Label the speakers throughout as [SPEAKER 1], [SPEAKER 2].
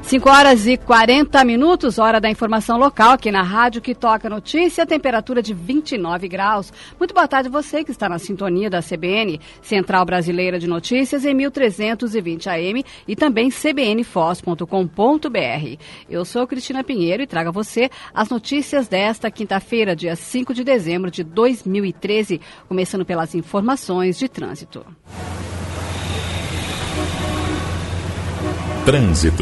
[SPEAKER 1] 5h40, hora da informação local aqui na Rádio que Toca Notícia, temperatura de 29 graus. Muito boa tarde você que está na sintonia da CBN, Central Brasileira de Notícias, em 1320 AM e também cbnfoz.com.br. Eu sou Cristina Pinheiro e trago a você as notícias desta quinta-feira, dia 5 de dezembro de 2013, começando pelas informações de trânsito.
[SPEAKER 2] Trânsito.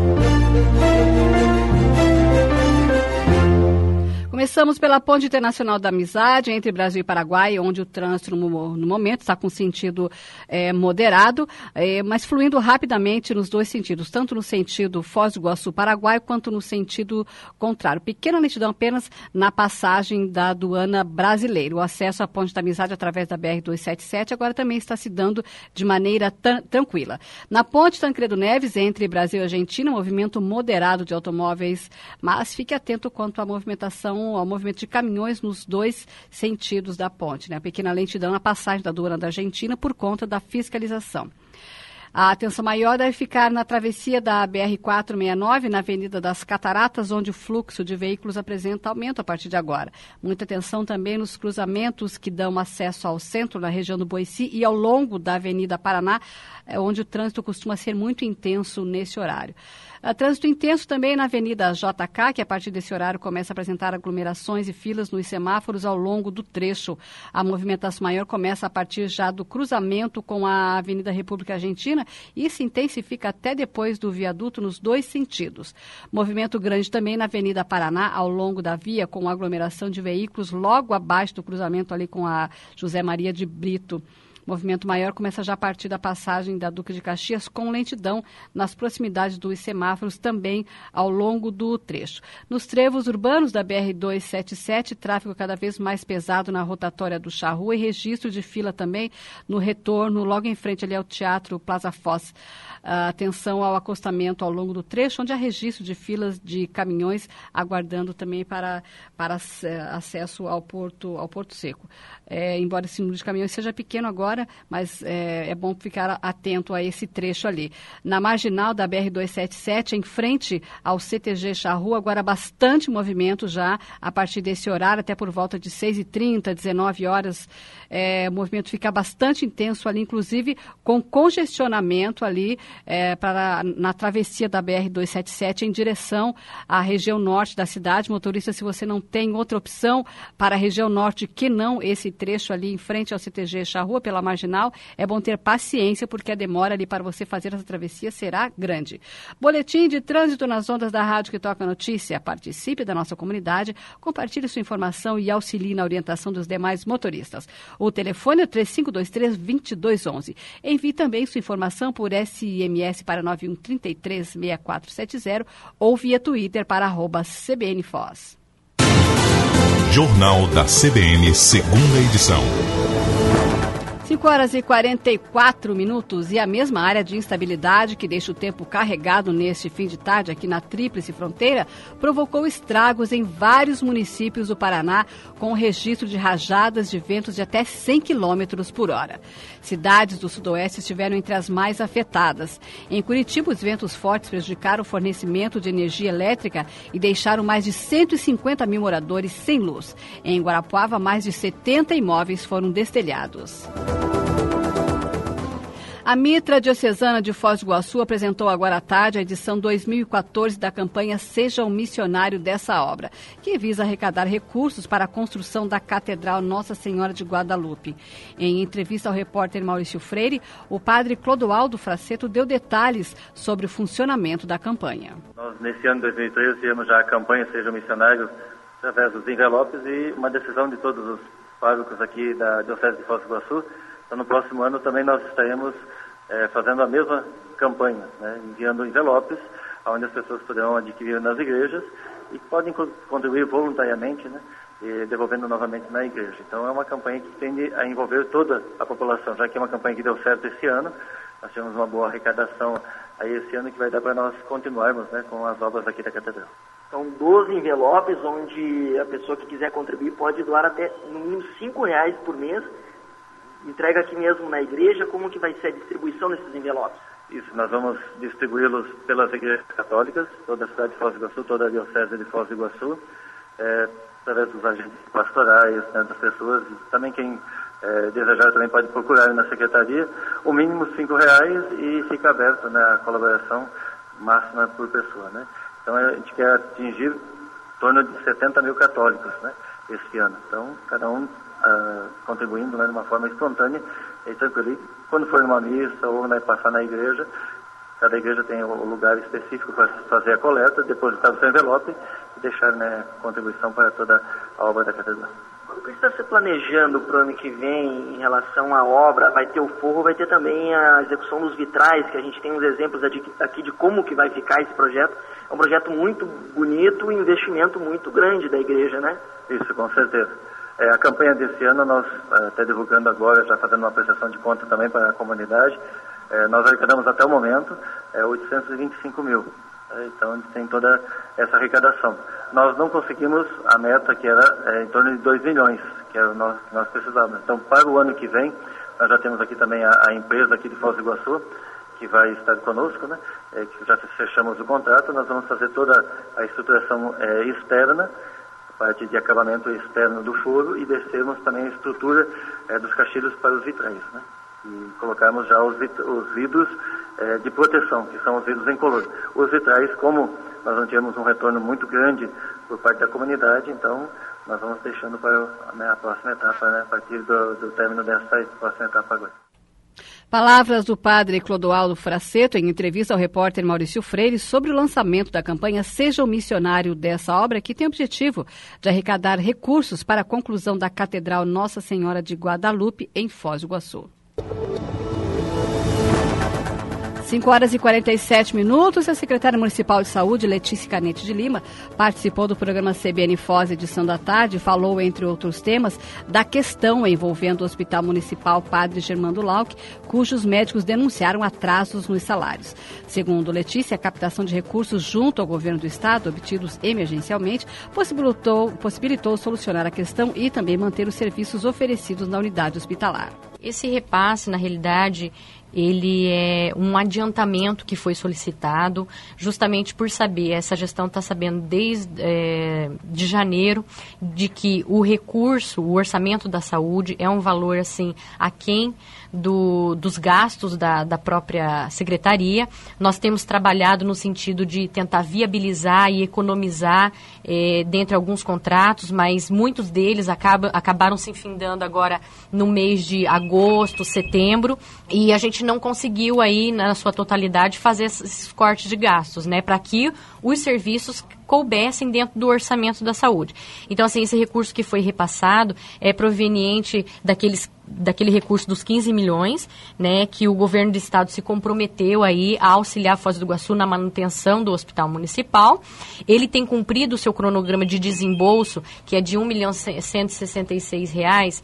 [SPEAKER 1] Começamos pela Ponte Internacional da Amizade, entre Brasil e Paraguai, onde o trânsito no momento está com sentido moderado, mas fluindo rapidamente nos dois sentidos, tanto no sentido Foz do Iguaçu, Paraguai, quanto no sentido contrário. Pequena lentidão apenas na passagem da aduana brasileira. O acesso à Ponte da Amizade através da BR-277 agora também está se dando de maneira tranquila. Na Ponte Tancredo Neves, entre Brasil e Argentina, movimento moderado de automóveis, mas fique atento quanto à movimentação, ao movimento de caminhões nos dois sentidos da ponte, né? A pequena lentidão na passagem da aduana da Argentina por conta da fiscalização. A atenção maior deve ficar na travessia da BR-469, na Avenida das Cataratas, onde o fluxo de veículos apresenta aumento a partir de agora. Muita atenção também nos cruzamentos que dão acesso ao centro, na região do Boici, e ao longo da Avenida Paraná, onde o trânsito costuma ser muito intenso nesse horário. Trânsito intenso também na Avenida JK, que a partir desse horário começa a apresentar aglomerações e filas nos semáforos ao longo do trecho. A movimentação maior começa a partir já do cruzamento com a Avenida República Argentina e se intensifica até depois do viaduto nos dois sentidos. Movimento grande também na Avenida Paraná, ao longo da via, com aglomeração de veículos logo abaixo do cruzamento ali com a José Maria de Brito. Movimento maior começa já a partir da passagem da Duque de Caxias, com lentidão nas proximidades dos semáforos, também ao longo do trecho. Nos trevos urbanos da BR-277, tráfego cada vez mais pesado na rotatória do Charrua e registro de fila também no retorno, logo em frente ali ao Teatro Plaza Foz. Atenção ao acostamento ao longo do trecho, onde há registro de filas de caminhões aguardando também para acesso ao Porto Seco. Embora esse número de caminhões seja pequeno agora, mas é bom ficar atento a esse trecho ali. Na marginal da BR-277, em frente ao CTG Charrua, agora bastante movimento já a partir desse horário, até por volta de 6h30, 19 horas. O movimento fica bastante intenso ali, inclusive com congestionamento ali na travessia da BR-277 em direção à região norte da cidade. Motorista, se você não tem outra opção para a região norte que não esse trecho ali em frente ao CTG Charrua, pela marginal, é bom ter paciência, porque a demora ali para você fazer essa travessia será grande. Boletim de trânsito nas ondas da Rádio que Toca Notícia. Participe da nossa comunidade, compartilhe sua informação e auxilie na orientação dos demais motoristas. O telefone é 3523-2211. Envie também sua informação por SMS para 9133-6470 ou via Twitter para @CBNFoz.
[SPEAKER 2] Jornal da CBN, segunda edição.
[SPEAKER 1] 5h44 e a mesma área de instabilidade que deixa o tempo carregado neste fim de tarde aqui na Tríplice Fronteira provocou estragos em vários municípios do Paraná, com registro de rajadas de ventos de até 100 km por hora. Cidades do sudoeste estiveram entre as mais afetadas. Em Curitiba, os ventos fortes prejudicaram o fornecimento de energia elétrica e deixaram mais de 150 mil moradores sem luz. Em Guarapuava, mais de 70 imóveis foram destelhados. A Mitra Diocesana de Foz do Iguaçu apresentou agora à tarde a edição 2014 da campanha Seja um Missionário dessa obra, que visa arrecadar recursos para a construção da Catedral Nossa Senhora de Guadalupe. Em entrevista ao repórter Maurício Freire, o padre Clodoaldo Fraceto deu detalhes sobre o funcionamento da campanha.
[SPEAKER 3] Nós, nesse ano de 2013, tivemos já a campanha Seja um Missionário através dos envelopes e uma decisão de todos os párocos aqui da Diocese de Foz do Iguaçu. Então, no próximo ano também nós estaremos fazendo a mesma campanha, né, enviando envelopes, onde as pessoas poderão adquirir nas igrejas e podem contribuir voluntariamente, né, e devolvendo novamente na igreja. Então é uma campanha que tende a envolver toda a população, já que é uma campanha que deu certo esse ano. Nós tivemos uma boa arrecadação aí esse ano que vai dar para nós continuarmos, né, com as obras aqui da Catedral.
[SPEAKER 4] São 12 envelopes onde a pessoa que quiser contribuir pode doar até no mínimo R$5 por mês. Entrega aqui mesmo na igreja. Como que vai ser a distribuição desses envelopes?
[SPEAKER 3] Isso, nós vamos distribuí-los pelas igrejas católicas, toda a cidade de Foz do Iguaçu, toda a diocese de Foz do Iguaçu, através dos agentes pastorais, né, das pessoas, e também quem desejar também pode procurar na secretaria, o mínimo R$5 e fica aberto, né, a colaboração máxima por pessoa, né? Então a gente quer atingir em torno de 70 mil católicos, né, este ano. Então cada um contribuindo, né, de uma forma espontânea e tranquila. E quando for numa missa ou, né, passar na igreja, cada igreja tem o lugar específico para fazer a coleta, depositar o seu envelope e deixar, né, contribuição para toda a obra da catedral.
[SPEAKER 4] O que está se planejando para o ano que vem em relação à obra? Vai ter o forro, vai ter também a execução dos vitrais, que a gente tem uns exemplos aqui de como que vai ficar esse projeto. É um projeto muito bonito e investimento muito grande da igreja, né?
[SPEAKER 3] Isso, com certeza. A campanha desse ano, nós até divulgando agora, já fazendo uma prestação de conta também para a comunidade, nós arrecadamos até o momento 825 mil. Então, a gente tem toda essa arrecadação. Nós não conseguimos a meta que era em torno de 2 milhões, que era que nós precisávamos. Então, para o ano que vem, nós já temos aqui também a empresa aqui de Foz do Iguaçu, que vai estar conosco, né? Que já fechamos o contrato. Nós vamos fazer toda a estruturação externa, a parte de acabamento externo do forro, e descermos também a estrutura dos caixilhos para os vitrais, né? E colocarmos já os vidros de proteção, que são os vidros em color. Os vitrais, como nós não tivemos um retorno muito grande por parte da comunidade, então nós vamos deixando para, né, a próxima etapa, né, a partir do término dessa próxima etapa agora.
[SPEAKER 1] Palavras do padre Clodoaldo Fraceto em entrevista ao repórter Maurício Freire sobre o lançamento da campanha Seja o Missionário dessa obra, que tem o objetivo de arrecadar recursos para a conclusão da Catedral Nossa Senhora de Guadalupe em Foz do Iguaçu. 5h47. A secretária municipal de saúde, Letícia Canete de Lima, participou do programa CBN Foz Edição da Tarde e falou, entre outros temas, da questão envolvendo o Hospital Municipal Padre Germando Lauck, cujos médicos denunciaram atrasos nos salários. Segundo Letícia, a captação de recursos junto ao governo do estado, obtidos emergencialmente, possibilitou solucionar a questão e também manter os serviços oferecidos na unidade hospitalar.
[SPEAKER 5] Esse repasse, na realidade, ele é um adiantamento que foi solicitado, justamente por saber, essa gestão está sabendo desde de janeiro, de que o recurso, o orçamento da saúde é um valor, assim, aquém dos gastos da própria secretaria. Nós temos trabalhado no sentido de tentar viabilizar e economizar dentre alguns contratos, mas muitos deles acabaram se findando agora no mês de agosto, setembro, e a gente não conseguiu aí, na sua totalidade, fazer esses cortes de gastos, né, para que os serviços coubessem dentro do orçamento da saúde. Então, assim, esse recurso que foi repassado é proveniente daquele recurso dos 15 milhões, né, que o governo do estado se comprometeu aí a auxiliar a Foz do Iguaçu na manutenção do hospital municipal. Ele tem cumprido o seu cronograma de desembolso, que é de R$ 1.166.000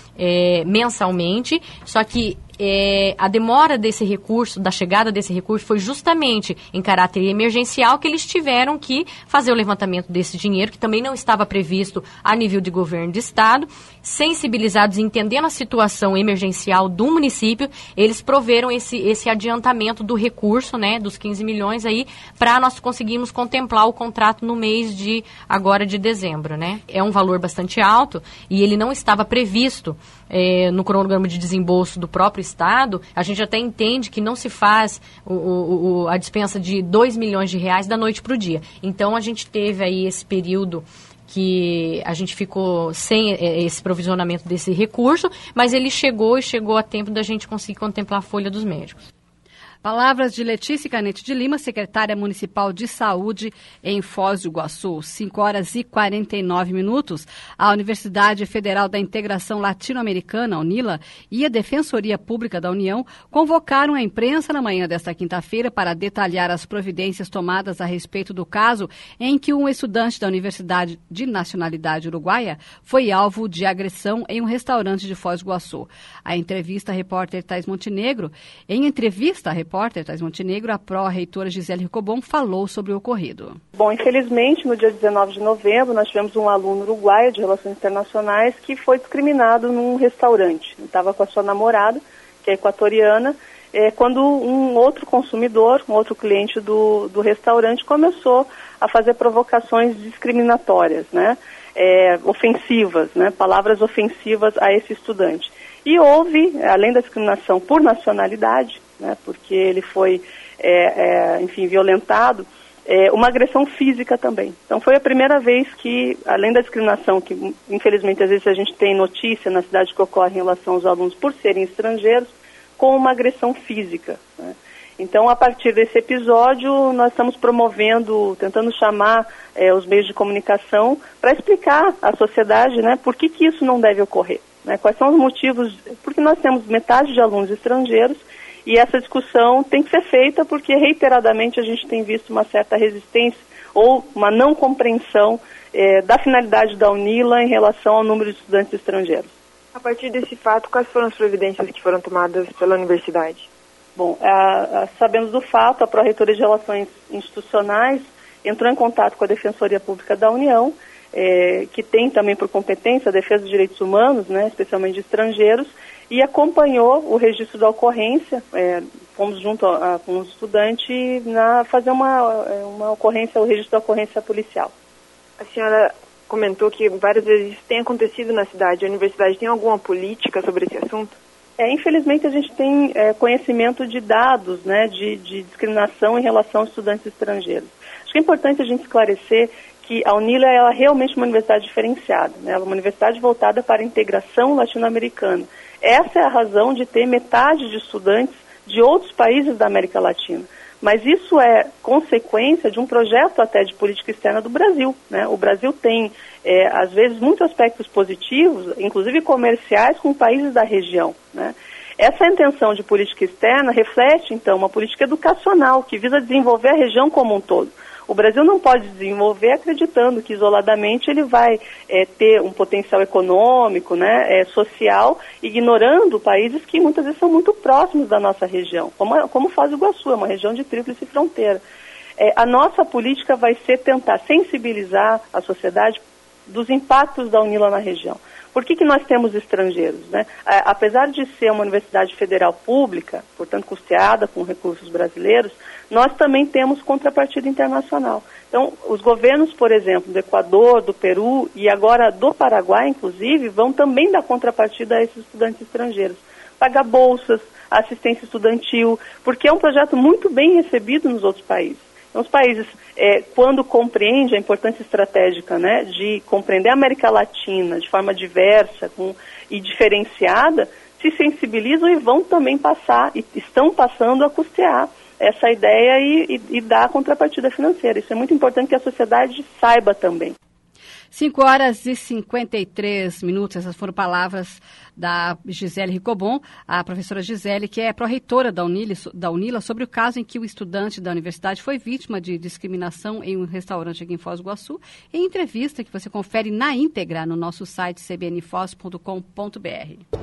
[SPEAKER 5] mensalmente, só que a demora desse recurso, da chegada desse recurso, foi justamente em caráter emergencial que eles tiveram que fazer o levantamento desse dinheiro, que também não estava previsto a nível de governo de estado. Sensibilizados e entendendo a situação emergencial do município, eles proveram esse adiantamento do recurso, né, dos 15 milhões aí, para nós conseguirmos contemplar o contrato no mês de dezembro, né? É um valor bastante alto e ele não estava previsto no cronograma de desembolso do próprio estado. A gente até entende que não se faz a dispensa de R$2 milhões da noite para o dia. Então, a gente teve aí esse período que a gente ficou sem esse provisionamento desse recurso, mas ele chegou a tempo da gente conseguir contemplar a folha dos médicos.
[SPEAKER 1] Palavras de Letícia Canete de Lima, secretária municipal de saúde em Foz do Iguaçu. 5h49. A Universidade Federal da Integração Latino-Americana, UNILA, e a Defensoria Pública da União convocaram a imprensa na manhã desta quinta-feira para detalhar as providências tomadas a respeito do caso em que um estudante da Universidade de Nacionalidade Uruguaia foi alvo de agressão em um restaurante de Foz do Iguaçu. Em entrevista à repórter Thais Montenegro, a pró-reitora Gisele Ricobon falou sobre o ocorrido.
[SPEAKER 6] Bom, infelizmente, no dia 19 de novembro, nós tivemos um aluno uruguaio de Relações Internacionais que foi discriminado num restaurante. Ele estava com a sua namorada, que é equatoriana, quando um outro consumidor, um outro cliente do restaurante começou a fazer provocações discriminatórias, né? Ofensivas, né? Palavras ofensivas a esse estudante. E houve, além da discriminação por nacionalidade, né? Porque ele foi, enfim, violentado, uma agressão física também. Então foi a primeira vez que, além da discriminação, que infelizmente às vezes a gente tem notícia na cidade que ocorre em relação aos alunos por serem estrangeiros, com uma agressão física, né? Então, a partir desse episódio, nós estamos promovendo, tentando chamar os meios de comunicação para explicar à sociedade, né, por que isso não deve ocorrer, né, quais são os motivos, porque nós temos metade de alunos estrangeiros e essa discussão tem que ser feita porque reiteradamente a gente tem visto uma certa resistência ou uma não compreensão da finalidade da UNILA em relação ao número de estudantes estrangeiros.
[SPEAKER 7] A partir desse fato, quais foram as providências que foram tomadas pela universidade?
[SPEAKER 6] Bom, sabendo do fato, a Pró-Reitoria de Relações Institucionais entrou em contato com a Defensoria Pública da União, que tem também por competência a defesa dos direitos humanos, né, especialmente de estrangeiros, e acompanhou o registro da ocorrência. Fomos junto com o estudante fazer uma ocorrência, o registro da ocorrência policial.
[SPEAKER 7] A senhora comentou que várias vezes isso tem acontecido na cidade. A universidade tem alguma política sobre esse assunto?
[SPEAKER 6] Infelizmente, a gente tem conhecimento de dados, né, de discriminação em relação aos estudantes estrangeiros. Acho que é importante a gente esclarecer que a UNILA é realmente uma universidade diferenciada, né? Ela é uma universidade voltada para a integração latino-americana. Essa é a razão de ter metade de estudantes de outros países da América Latina. Mas isso é consequência de um projeto até de política externa do Brasil, né? O Brasil tem, às vezes, muitos aspectos positivos, inclusive comerciais, com países da região, né? Essa intenção de política externa reflete, então, uma política educacional que visa desenvolver a região como um todo. O Brasil não pode desenvolver acreditando que isoladamente ele vai ter um potencial econômico, né, social, ignorando países que muitas vezes são muito próximos da nossa região, como Foz do Iguaçu, é uma região de tríplice fronteira. A nossa política vai ser tentar sensibilizar a sociedade dos impactos da UNILA na região. Por que nós temos estrangeiros, né? Apesar de ser uma universidade federal pública, portanto custeada com recursos brasileiros, nós também temos contrapartida internacional. Então, os governos, por exemplo, do Equador, do Peru e agora do Paraguai, inclusive, vão também dar contrapartida a esses estudantes estrangeiros. Pagar bolsas, assistência estudantil, porque é um projeto muito bem recebido nos outros países. Então, os países, quando compreendem a importância estratégica, né, de compreender a América Latina de forma diversa e diferenciada, se sensibilizam e vão também passar, e estão passando a custear essa ideia e dar a contrapartida financeira. Isso é muito importante que a sociedade saiba também.
[SPEAKER 1] 5h53. Essas foram palavras da Gisele Ricobon, a professora Gisele, que é pró-reitora da UNILA, sobre o caso em que o estudante da universidade foi vítima de discriminação em um restaurante aqui em Foz do Iguaçu, em entrevista que você confere na íntegra no nosso site cbnfoz.com.br.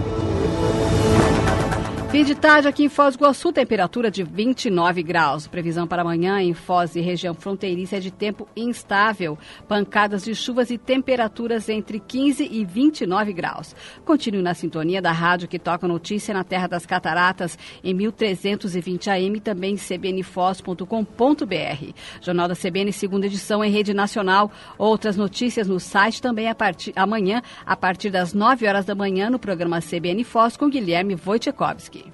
[SPEAKER 1] Fim de tarde aqui em Foz do Iguaçu, temperatura de 29 graus. Previsão para amanhã em Foz e região fronteiriça é de tempo instável. Pancadas de chuvas e temperaturas entre 15 e 29 graus. Continue na sintonia da rádio que toca notícia na Terra das Cataratas em 1320 AM e também em cbnfoz.com.br. Jornal da CBN, segunda edição em rede nacional. Outras notícias no site também amanhã, a partir das 9 horas da manhã, no programa CBN Foz com Guilherme Wojciechowski.